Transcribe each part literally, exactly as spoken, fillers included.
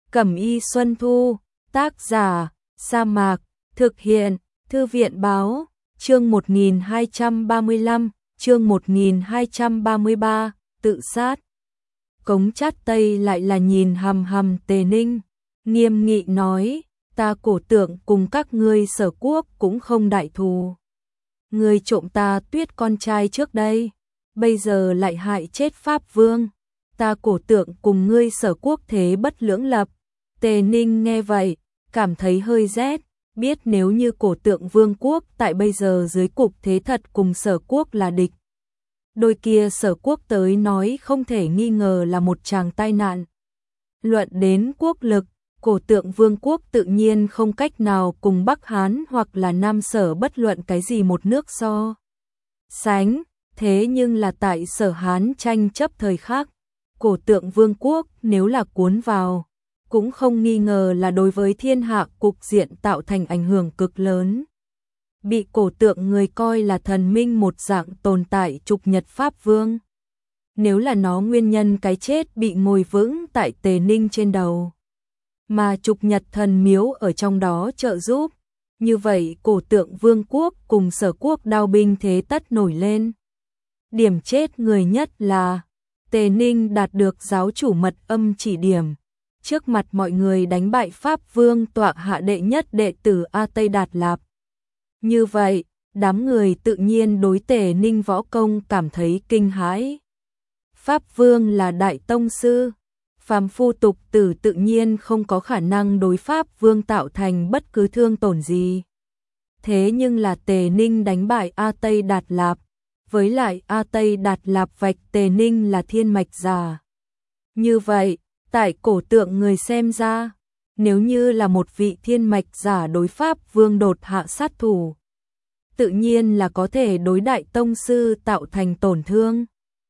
Cẩm y Xuân Thu, tác giả, Sa Mạc, thực hiện, Thư viện Báo, chương một nghìn hai trăm ba mươi lăm, chương một nghìn hai trăm ba mươi ba, tự sát. Cống Chát Tây lại là nhìn hằm hằm Tề Ninh, nghiêm nghị nói, ta Cổ Tượng cùng các ngươi Sở Quốc cũng không đại thù. Ngươi trộm ta Tuyết con trai trước đây, bây giờ lại hại chết Pháp Vương, ta Cổ Tượng cùng ngươi Sở Quốc thế bất lưỡng lập. Tề Ninh nghe vậy, cảm thấy hơi rét, biết nếu như Cổ Tượng Vương quốc tại bây giờ dưới cục thế thật cùng Sở Quốc là địch. Đôi kia Sở Quốc tới nói không thể nghi ngờ là một tràng tai nạn. Luận đến quốc lực, Cổ Tượng Vương quốc tự nhiên không cách nào cùng Bắc Hán hoặc là Nam Sở bất luận cái gì một nước so sánh, thế nhưng là tại Sở Hán tranh chấp thời khắc, Cổ Tượng Vương quốc nếu là cuốn vào, cũng không nghi ngờ là đối với thiên hạ cục diện tạo thành ảnh hưởng cực lớn. Bị Cổ Tượng người coi là thần minh một dạng tồn tại trục nhật Pháp Vương. Nếu là nó nguyên nhân cái chết bị ngồi vững tại Tề Ninh trên đầu, mà trục nhật thần miếu ở trong đó trợ giúp, như vậy Cổ Tượng Vương quốc cùng Sở Quốc đao binh thế tất nổi lên. Điểm chết người nhất là Tề Ninh đạt được giáo chủ mật âm chỉ điểm, trước mặt mọi người đánh bại Pháp Vương tọa hạ đệ nhất đệ tử A Tây Đạt Lạp. Như vậy, đám người tự nhiên đối Tề Ninh võ công cảm thấy kinh hãi. Pháp Vương là đại tông sư, phàm phu tục tử tự nhiên không có khả năng đối Pháp Vương tạo thành bất cứ thương tổn gì. Thế nhưng là Tề Ninh đánh bại A Tây Đạt Lạp, với lại A Tây Đạt Lạp vạch Tề Ninh là thiên mạch giả. Như vậy, tại Cổ Tượng người xem ra, nếu như là một vị thiên mạch giả đối Pháp Vương đột hạ sát thủ, tự nhiên là có thể đối đại tông sư tạo thành tổn thương.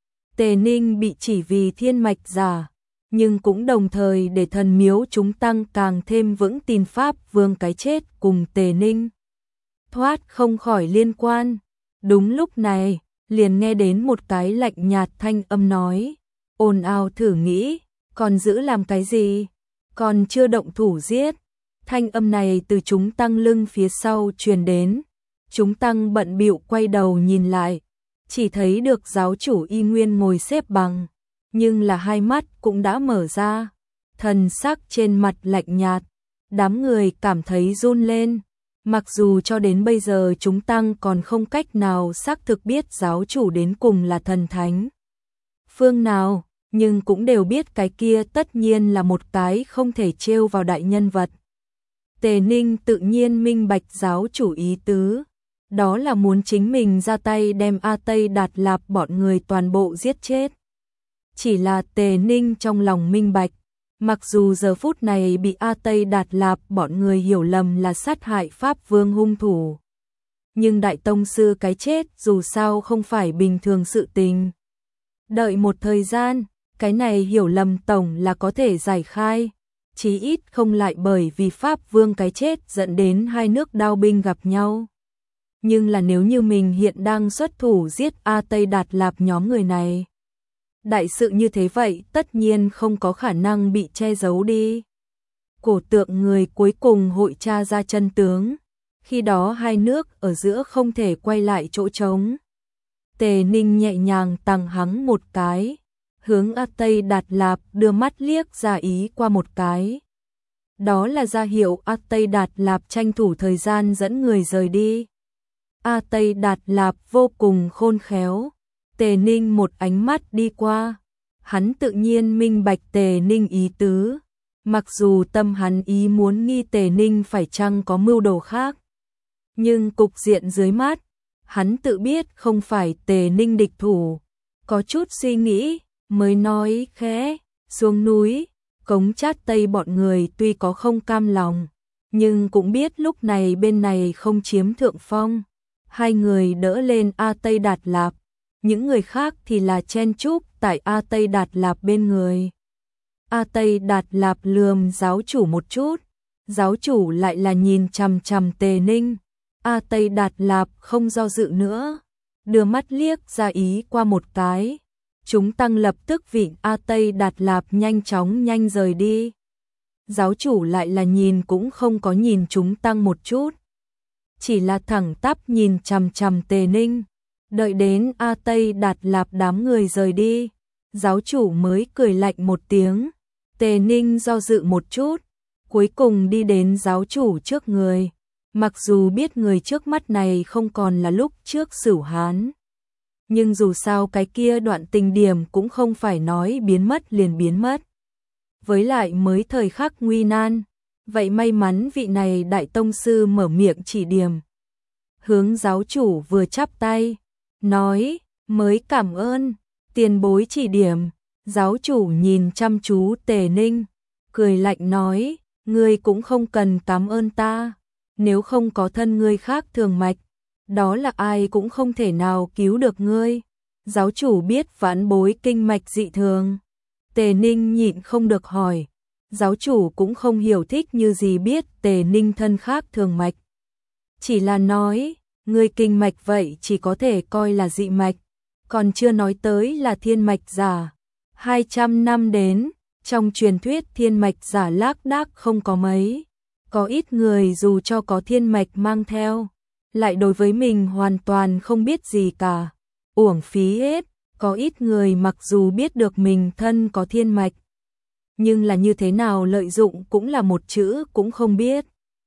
Tề Ninh bị chỉ vì thiên mạch giả, nhưng cũng đồng thời để thần miếu chúng tăng càng thêm vững tin Pháp Vương cái chết cùng Tề Ninh thoát không khỏi liên quan. Đúng lúc này, liền nghe đến một cái lạnh nhạt thanh âm nói, ồn ào thử nghĩ, còn giữ làm cái gì? Còn chưa động thủ giết. Thanh âm này từ chúng tăng lưng phía sau truyền đến. Chúng tăng bận bịu quay đầu nhìn lại, chỉ thấy được giáo chủ y nguyên ngồi xếp bằng, nhưng là hai mắt cũng đã mở ra, thần sắc trên mặt lạnh nhạt, đám người cảm thấy run lên. Mặc dù cho đến bây giờ chúng tăng còn không cách nào xác thực biết giáo chủ đến cùng là thần thánh phương nào, nhưng cũng đều biết cái kia tất nhiên là một cái không thể trêu vào đại nhân vật. Tề Ninh tự nhiên minh bạch giáo chủ ý tứ, đó là muốn chính mình ra tay đem A Tây Đạt Lạp bọn người toàn bộ giết chết. Chỉ là Tề Ninh trong lòng minh bạch, mặc dù giờ phút này bị A Tây Đạt Lạp bọn người hiểu lầm là sát hại Pháp Vương hung thủ, nhưng đại tông sư cái chết dù sao không phải bình thường sự tình. Đợi một thời gian, cái này hiểu lầm tổng là có thể giải khai, chí ít không lại bởi vì Pháp Vương cái chết dẫn đến hai nước đao binh gặp nhau. Nhưng là nếu như mình hiện đang xuất thủ giết A Tây Đạt Lạp nhóm người này, đại sự như thế vậy tất nhiên không có khả năng bị che giấu đi. Cổ Tượng người cuối cùng hội tra ra chân tướng, khi đó hai nước ở giữa không thể quay lại chỗ trống. Tề Ninh nhẹ nhàng tằng hắng một cái, hướng A Tây Đạt Lạp đưa mắt liếc ra ý qua một cái. Đó là ra hiệu A Tây Đạt Lạp tranh thủ thời gian dẫn người rời đi. A Tây Đạt Lạp vô cùng khôn khéo, Tề Ninh một ánh mắt đi qua, hắn tự nhiên minh bạch Tề Ninh ý tứ, mặc dù tâm hắn ý muốn nghi Tề Ninh phải chăng có mưu đồ khác, nhưng cục diện dưới mắt, hắn tự biết không phải Tề Ninh địch thủ, có chút suy nghĩ, mới nói khẽ, xuống núi. Cống Chát Tây bọn người tuy có không cam lòng, nhưng cũng biết lúc này bên này không chiếm thượng phong. Hai người đỡ lên A Tây Đạt Lạp, những người khác thì là chen chúc tại A Tây Đạt Lạp bên người. A Tây Đạt Lạp lườm giáo chủ một chút, giáo chủ lại là nhìn chằm chằm Tề Ninh. A Tây Đạt Lạp không do dự nữa, đưa mắt liếc ra ý qua một cái. Chúng tăng lập tức vịn A Tây Đạt Lạp nhanh chóng nhanh rời đi. giáo chủ lại là nhìn cũng không có nhìn chúng tăng một chút. Chỉ là thẳng tắp nhìn chằm chằm Tề Ninh, đợi đến A Tây Đạt Lạp đám người rời đi, giáo chủ mới cười lạnh một tiếng. Tề Ninh do dự một chút, cuối cùng đi đến giáo chủ trước người, mặc dù biết người trước mắt này không còn là lúc trước Sửu Hán, nhưng dù sao cái kia đoạn tình điểm cũng không phải nói biến mất liền biến mất. Với lại mới thời khắc nguy nan, vậy may mắn vị này đại tông sư mở miệng chỉ điểm. Hướng giáo chủ vừa chắp tay, nói, mới cảm ơn, tiền bối chỉ điểm. Giáo chủ nhìn chăm chú Tề Ninh, cười lạnh nói, ngươi cũng không cần cảm ơn ta, nếu không có thân ngươi khác thường mạch, đó là ai cũng không thể nào cứu được ngươi. Giáo chủ biết vãn bối kinh mạch dị thường. Tề Ninh nhịn không được hỏi, giáo chủ cũng không hiểu thích như gì biết Tề Ninh thân khác thường mạch. Chỉ là nói, ngươi kinh mạch vậy chỉ có thể coi là dị mạch, còn chưa nói tới là thiên mạch giả. hai trăm năm đến, trong truyền thuyết thiên mạch giả lác đác không có mấy, có ít người dù cho có thiên mạch mang theo, lại đối với mình hoàn toàn không biết gì cả, uổng phí hết. Có ít người mặc dù biết được mình thân có thiên mạch, nhưng là như thế nào lợi dụng cũng là một chữ cũng không biết.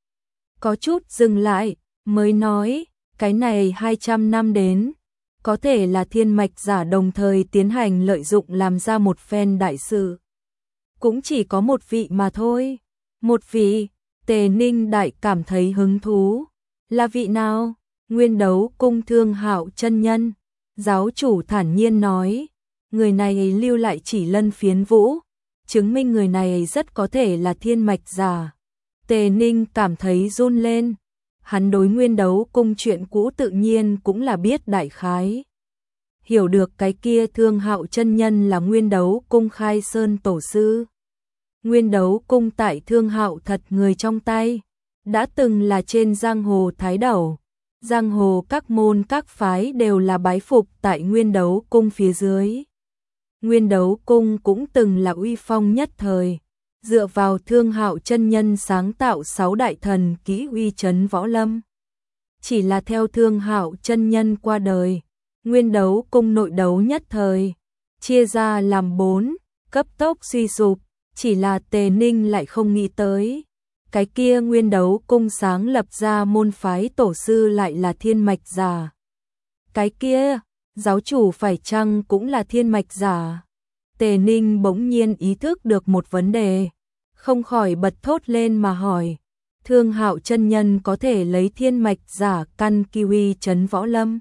Có chút dừng lại, mới nói, cái này hai trăm năm đến, có thể là thiên mạch giả đồng thời tiến hành lợi dụng làm ra một phen đại sự. Cũng chỉ có một vị mà thôi. Một vị. Tề Ninh đại cảm thấy hứng thú. Là vị nào? Nguyên Đấu Cung Thương Hạo chân nhân. Giáo chủ thản nhiên nói, người này lưu lại chỉ lân phiến vũ, chứng minh người này rất có thể là thiên mạch giả. Tề Ninh cảm thấy run lên, hắn đối Nguyên Đấu Cung chuyện cũ tự nhiên cũng là biết đại khái. Hiểu được cái kia Thương Hạo chân nhân là Nguyên Đấu Cung khai sơn tổ sư. Nguyên Đấu Cung tại Thương Hạo thật người trong tay, đã từng là trên giang hồ thái đầu. Giang hồ các môn các phái đều là bái phục tại Nguyên Đấu Cung phía dưới. Nguyên Đấu Cung cũng từng là uy phong nhất thời, dựa vào Thương Hạo chân nhân sáng tạo sáu đại thần kỹ uy chấn võ lâm. Chỉ là theo Thương Hạo chân nhân qua đời, Nguyên Đấu Cung nội đấu nhất thời, chia ra làm bốn, cấp tốc suy sụp, chỉ là Tề Ninh lại không nghĩ tới. Cái kia Nguyên Đấu Cung sáng lập ra môn phái tổ sư lại là thiên mạch giả. Cái kia, giáo chủ phải chăng cũng là thiên mạch giả? Tề Ninh bỗng nhiên ý thức được một vấn đề, không khỏi bật thốt lên mà hỏi, Thương Hạo chân nhân có thể lấy thiên mạch giả căn kiwi chấn võ lâm?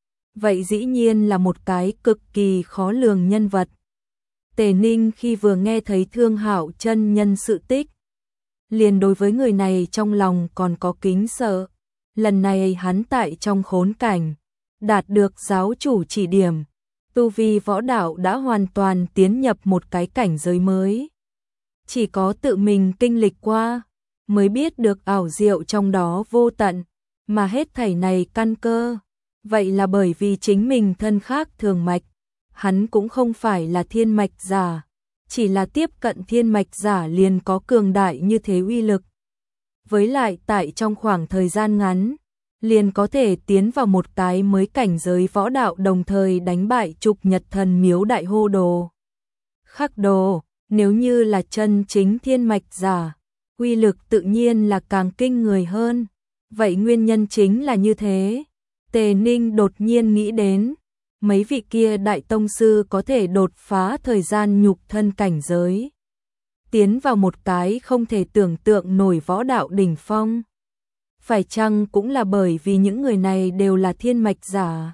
Vậy dĩ nhiên là một cái cực kỳ khó lường nhân vật. Tề Ninh khi vừa nghe thấy Thương Hạo chân nhân sự tích, liền đối với người này trong lòng còn có kính sợ. Lần này hắn tại trong khốn cảnh, đạt được giáo chủ chỉ điểm, tu vi võ đạo đã hoàn toàn tiến nhập một cái cảnh giới mới. Chỉ có tự mình kinh lịch qua, mới biết được ảo diệu trong đó vô tận, mà hết thảy này căn cơ. Vậy là bởi vì chính mình thân khác thường mạch, hắn cũng không phải là thiên mạch giả. Chỉ là tiếp cận thiên mạch giả liền có cường đại như thế uy lực. Với lại tại trong khoảng thời gian ngắn, liền có thể tiến vào một cái mới cảnh giới võ đạo đồng thời đánh bại trục nhật thần miếu đại hô đồ. Khắc đồ, nếu như là chân chính thiên mạch giả, uy lực tự nhiên là càng kinh người hơn. Vậy nguyên nhân chính là như thế. Tề Ninh đột nhiên nghĩ đến, mấy vị kia đại tông sư có thể đột phá thời gian nhục thân cảnh giới, tiến vào một cái không thể tưởng tượng nổi võ đạo đỉnh phong. Phải chăng cũng là bởi vì những người này đều là thiên mạch giả?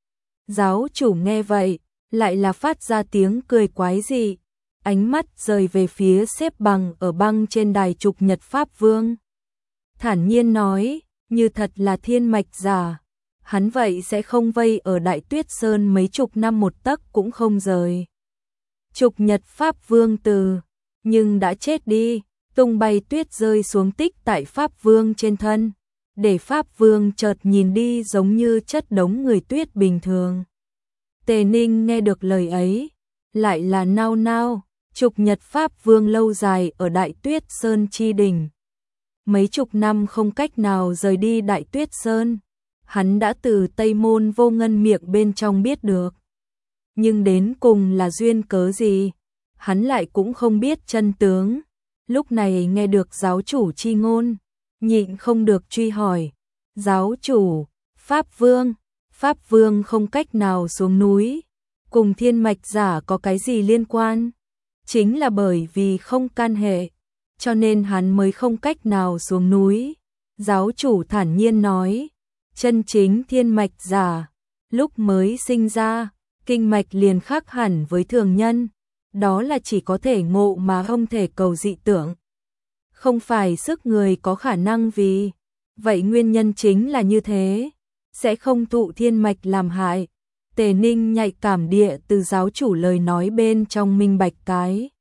Giáo chủ nghe vậy, lại là phát ra tiếng cười quái dị, ánh mắt rời về phía xếp bằng ở băng trên đài trục nhật pháp vương. Thản nhiên nói, như thật là thiên mạch giả, hắn vậy sẽ không vây ở Đại Tuyết Sơn mấy chục năm một tấc cũng không rời. Trục nhật pháp vương từ, nhưng đã chết đi, tung bay tuyết rơi xuống tích tại pháp vương trên thân, để pháp vương chợt nhìn đi giống như chất đống người tuyết bình thường. Tề Ninh nghe được lời ấy, lại là nao nao, Trục Nhật Pháp Vương lâu dài ở Đại Tuyết Sơn chi đỉnh. Mấy chục năm không cách nào rời đi Đại Tuyết Sơn. Hắn đã từ Tây Môn Vô Ngân miệng bên trong biết được. Nhưng đến cùng là duyên cớ gì? Hắn lại cũng không biết chân tướng. Lúc này nghe được giáo chủ chi ngôn, nhịn không được truy hỏi. Giáo chủ, Pháp Vương, Pháp Vương không cách nào xuống núi. Cùng thiên mạch giả có cái gì liên quan? Chính là bởi vì không can hệ, cho nên hắn mới không cách nào xuống núi. Giáo chủ thản nhiên nói, chân chính thiên mạch giả, lúc mới sinh ra, kinh mạch liền khác hẳn với thường nhân, đó là chỉ có thể ngộ mà không thể cầu dị tưởng. Không phải sức người có khả năng vì, vậy nguyên nhân chính là như thế, sẽ không thụ thiên mạch làm hại. Tề Ninh nhạy cảm địa từ giáo chủ lời nói bên trong minh bạch cái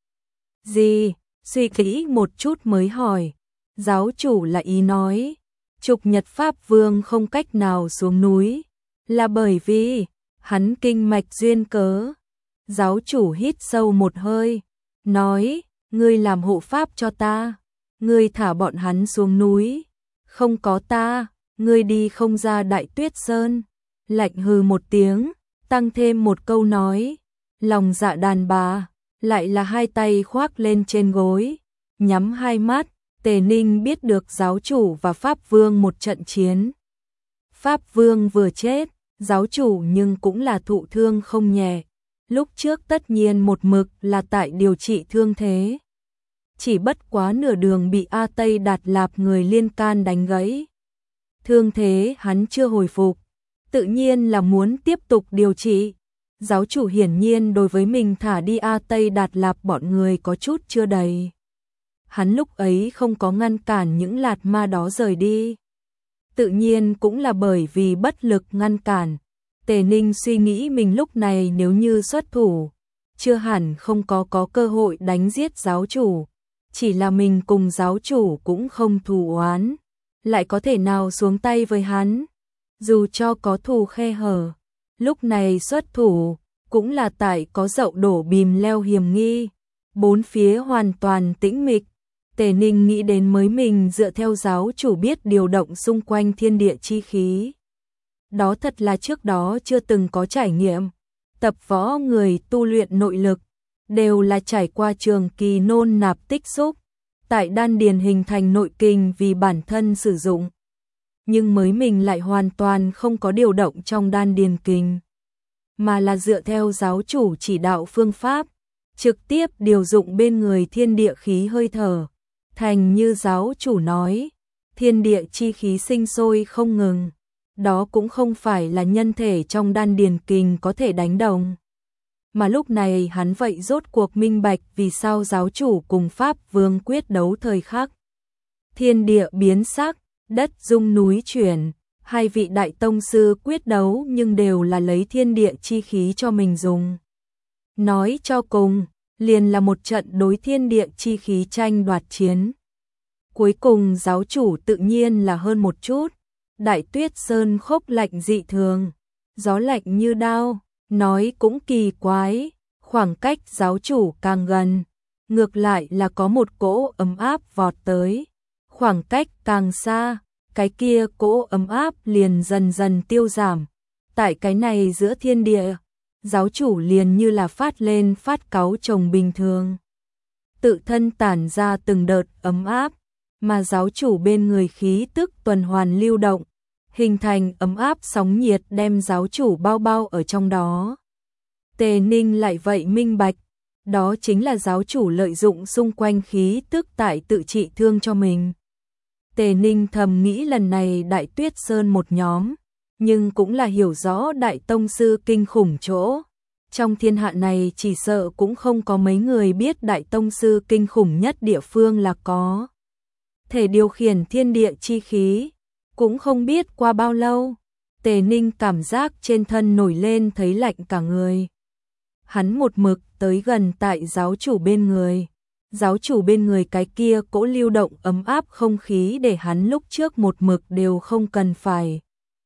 gì, suy nghĩ một chút mới hỏi. Giáo chủ là ý nói, Trục Nhật Pháp Vương không cách nào xuống núi, là bởi vì hắn kinh mạch duyên cớ. Giáo chủ hít sâu một hơi, nói, ngươi làm hộ pháp cho ta, ngươi thả bọn hắn xuống núi, không có ta, ngươi đi không ra Đại Tuyết Sơn. Lạnh hừ một tiếng, tăng thêm một câu nói, lòng dạ đàn bà, lại là hai tay khoác lên trên gối, nhắm hai mắt. Tề Ninh biết được giáo chủ và Pháp Vương một trận chiến. Pháp Vương vừa chết, giáo chủ nhưng cũng là thụ thương không nhẹ. Lúc trước tất nhiên một mực là tại điều trị thương thế. Chỉ bất quá nửa đường bị A Tây Đạt Lạp người liên can đánh gãy. Thương thế hắn chưa hồi phục, tự nhiên là muốn tiếp tục điều trị. Giáo chủ hiển nhiên đối với mình thả đi A Tây Đạt Lạp bọn người có chút chưa đầy. Hắn lúc ấy không có ngăn cản những lạt ma đó rời đi. Tự nhiên cũng là bởi vì bất lực ngăn cản. Tề Ninh suy nghĩ mình lúc này nếu như xuất thủ, chưa hẳn không có có cơ hội đánh giết giáo chủ. Chỉ là mình cùng giáo chủ cũng không thù oán, lại có thể nào xuống tay với hắn. Dù cho có thù khe hở, lúc này xuất thủ, cũng là tại có dậu đổ bìm leo hiểm nghi. Bốn phía hoàn toàn tĩnh mịch. Tề Ninh nghĩ đến mới mình dựa theo giáo chủ biết điều động xung quanh thiên địa chi khí. Đó thật là trước đó chưa từng có trải nghiệm. Tập võ người tu luyện nội lực, đều là trải qua trường kỳ nôn nạp tích xúc, tại đan điền hình thành nội kinh vì bản thân sử dụng. Nhưng mới mình lại hoàn toàn không có điều động trong đan điền kinh, mà là dựa theo giáo chủ chỉ đạo phương pháp, trực tiếp điều dụng bên người thiên địa khí hơi thở. Thành như giáo chủ nói, thiên địa chi khí sinh sôi không ngừng, đó cũng không phải là nhân thể trong đan điền kinh có thể đánh đồng. Mà lúc này hắn vậy rốt cuộc minh bạch vì sao giáo chủ cùng Pháp Vương quyết đấu thời khắc. Thiên địa biến sắc, đất rung núi chuyển, hai vị đại tông sư quyết đấu nhưng đều là lấy thiên địa chi khí cho mình dùng. Nói cho cùng, liền là một trận đối thiên địa chi khí tranh đoạt chiến. Cuối cùng giáo chủ tự nhiên là hơn một chút. Đại Tuyết Sơn khốc lạnh dị thường, gió lạnh như đao, nói cũng kỳ quái, khoảng cách giáo chủ càng gần, ngược lại là có một cỗ ấm áp vọt tới. Khoảng cách càng xa, cái kia cỗ ấm áp liền dần dần tiêu giảm. Tại cái này giữa thiên địa, giáo chủ liền như là phát lên phát cáu chồng bình thường. Tự thân tản ra từng đợt ấm áp, mà giáo chủ bên người khí tức tuần hoàn lưu động, hình thành ấm áp sóng nhiệt đem giáo chủ bao bao ở trong đó. Tề Ninh lại vậy minh bạch, đó chính là giáo chủ lợi dụng xung quanh khí tức tại tự trị thương cho mình. Tề Ninh thầm nghĩ lần này Đại Tuyết Sơn một nhóm, nhưng cũng là hiểu rõ Đại Tông Sư kinh khủng chỗ. Trong thiên hạ này chỉ sợ cũng không có mấy người biết Đại Tông Sư kinh khủng nhất địa phương là có thể điều khiển thiên địa chi khí. Cũng không biết qua bao lâu, Tề Ninh cảm giác trên thân nổi lên thấy lạnh cả người. Hắn một mực tới gần tại giáo chủ bên người. Giáo chủ bên người cái kia cỗ lưu động ấm áp không khí để hắn lúc trước một mực đều không cần phải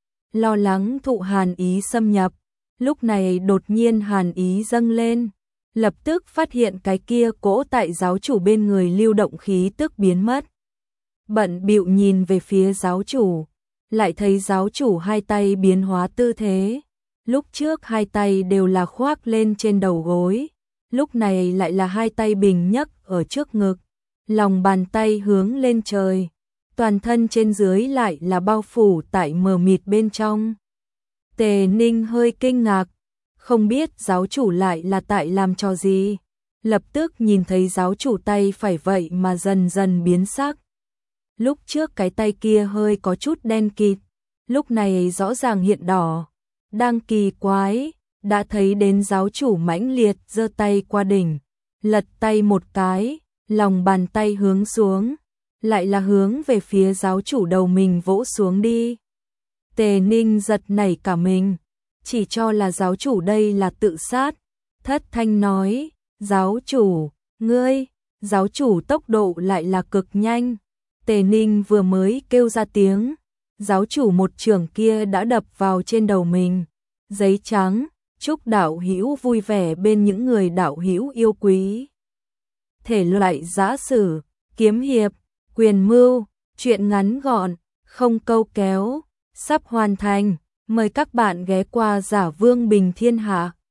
lo lắng thụ hàn ý xâm nhập. Lúc này đột nhiên hàn ý dâng lên, lập tức phát hiện cái kia cỗ tại giáo chủ bên người lưu động khí tức biến mất. Bận bịu nhìn về phía giáo chủ, lại thấy giáo chủ hai tay biến hóa tư thế. Lúc trước hai tay đều là khoác lên trên đầu gối, lúc này lại là hai tay bình nhấc ở trước ngực, lòng bàn tay hướng lên trời, toàn thân trên dưới lại là bao phủ tại mờ mịt bên trong. Tề Ninh hơi kinh ngạc, không biết giáo chủ lại là tại làm trò gì, lập tức nhìn thấy giáo chủ tay phải vậy mà dần dần biến sắc. Lúc trước cái tay kia hơi có chút đen kịt, lúc này rõ ràng hiện đỏ, đang kỳ quái, đã thấy đến giáo chủ mãnh liệt giơ tay qua đỉnh, lật tay một cái, lòng bàn tay hướng xuống, lại là hướng về phía giáo chủ đầu mình vỗ xuống đi. Tề Ninh giật nảy cả mình, chỉ cho là giáo chủ đây là tự sát, thất thanh nói, giáo chủ, ngươi, giáo chủ tốc độ lại là cực nhanh. Tề Ninh vừa mới kêu ra tiếng, giáo chủ một chưởng kia đã đập vào trên đầu mình. Giấy trắng, chúc đạo hữu vui vẻ bên những người đạo hữu yêu quý. Thể loại giã sử, kiếm hiệp, quyền mưu, truyện ngắn gọn, không câu kéo, sắp hoàn thành. Mời các bạn ghé qua Giả Vương Bình Thiên Hạ.